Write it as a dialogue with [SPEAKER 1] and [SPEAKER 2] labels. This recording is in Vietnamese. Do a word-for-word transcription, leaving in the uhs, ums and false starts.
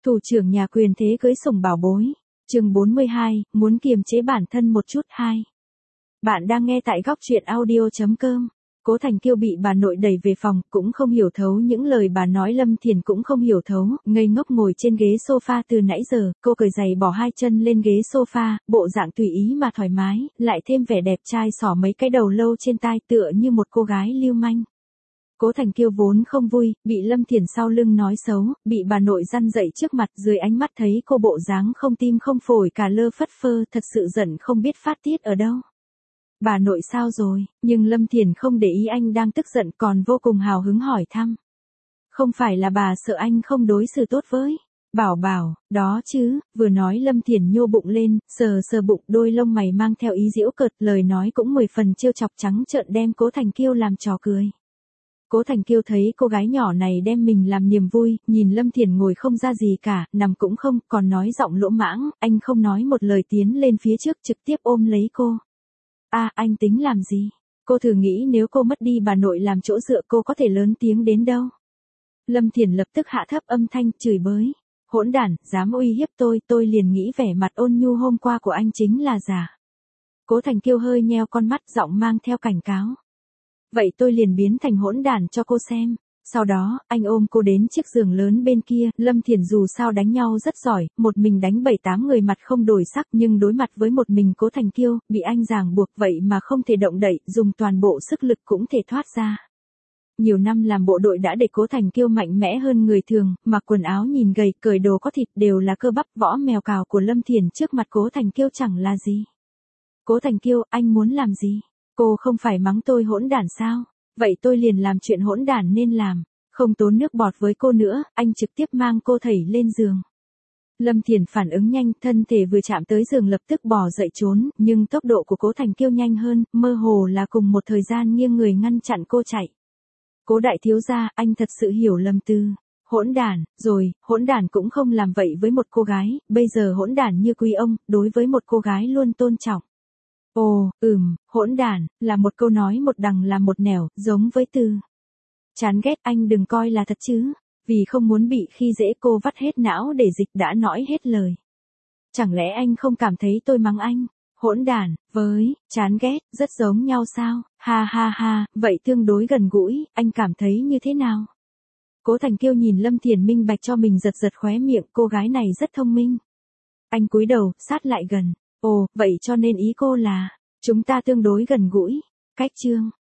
[SPEAKER 1] Thủ trưởng nhà quyền thế cưới sủng bảo bối. Chương bốn mươi hai, muốn kiềm chế bản thân một chút. Hai. Bạn đang nghe tại góc truyện audio chấm com. Cố Thành Kiêu bị bà nội đẩy về phòng, cũng không hiểu thấu những lời bà nói. Lâm Thiền cũng không hiểu thấu, ngây ngốc ngồi trên ghế sofa từ nãy giờ. Cô cởi giày bỏ hai chân lên ghế sofa, bộ dạng tùy ý mà thoải mái, lại thêm vẻ đẹp trai xỏ mấy cái đầu lâu trên tai, tựa như một cô gái lưu manh. Cố Thành Kiêu vốn không vui, bị Lâm Thiền sau lưng nói xấu, bị bà nội răn dậy trước mặt, dưới ánh mắt thấy cô bộ dáng không tim không phổi, cả lơ phất phơ, thật sự giận không biết phát tiết ở đâu. Bà nội sao rồi? Nhưng Lâm Thiền không để ý anh đang tức giận, còn vô cùng hào hứng hỏi thăm. Không phải là bà sợ anh không đối xử tốt với Bảo Bảo, đó chứ. Vừa nói Lâm Thiền nhô bụng lên, sờ sờ bụng, đôi lông mày mang theo ý giễu cợt, lời nói cũng mười phần trêu chọc, trắng trợn đem Cố Thành Kiêu làm trò cười. Cố Thành Kiêu thấy cô gái nhỏ này đem mình làm niềm vui, nhìn Lâm Thiền ngồi không ra gì cả, nằm cũng không, còn nói giọng lỗ mãng, anh không nói một lời tiến lên phía trước, trực tiếp ôm lấy cô. À, anh tính làm gì? Cô thử nghĩ nếu cô mất đi bà nội làm chỗ dựa, cô có thể lớn tiếng đến đâu? Lâm Thiền lập tức hạ thấp âm thanh, chửi bới. Hỗn đản, dám uy hiếp tôi, tôi liền nghĩ vẻ mặt ôn nhu hôm qua của anh chính là giả. Cố Thành Kiêu hơi nheo con mắt, giọng mang theo cảnh cáo. Vậy tôi liền biến thành hỗn đản cho cô xem. Sau đó, anh ôm cô đến chiếc giường lớn bên kia. Lâm Thiền dù sao đánh nhau rất giỏi, một mình đánh bảy tám người mặt không đổi sắc, nhưng đối mặt với một mình Cố Thành Kiêu, bị anh ràng buộc vậy mà không thể động đậy, dùng toàn bộ sức lực cũng thể thoát ra. Nhiều năm làm bộ đội đã để Cố Thành Kiêu mạnh mẽ hơn người thường, mặc quần áo nhìn gầy, cởi đồ có thịt, đều là cơ bắp võ mèo cào của Lâm Thiền, trước mặt Cố Thành Kiêu chẳng là gì. Cố Thành Kiêu, anh muốn làm gì? Cô không phải mắng tôi hỗn đản sao? Vậy tôi liền làm chuyện hỗn đản nên làm, không tốn nước bọt với cô nữa, anh trực tiếp mang cô thảy lên giường. Lâm Thiền phản ứng nhanh, thân thể vừa chạm tới giường lập tức bò dậy trốn, nhưng tốc độ của Cố Thành Kiêu nhanh hơn, mơ hồ là cùng một thời gian nghiêng người ngăn chặn cô chạy. Cố đại thiếu gia, anh thật sự hiểu lầm từ hỗn đản, rồi, hỗn đản cũng không làm vậy với một cô gái, bây giờ hỗn đản như quý ông, đối với một cô gái luôn tôn trọng. Ồ, ừm, hỗn đản, là một câu nói một đằng là một nẻo, giống với từ chán ghét, anh đừng coi là thật chứ, vì không muốn bị khi dễ cô vắt hết não để dịch đã nói hết lời. Chẳng lẽ anh không cảm thấy tôi mắng anh, hỗn đản, với chán ghét, rất giống nhau sao, ha ha ha, vậy tương đối gần gũi, anh cảm thấy như thế nào? Cố Thành Kiêu nhìn Lâm Thiền minh bạch cho mình, giật giật khóe miệng, cô gái này rất thông minh. Anh cúi đầu, sát lại gần. Ồ, vậy cho nên ý cô là, chúng ta tương đối gần gũi. Cách chương.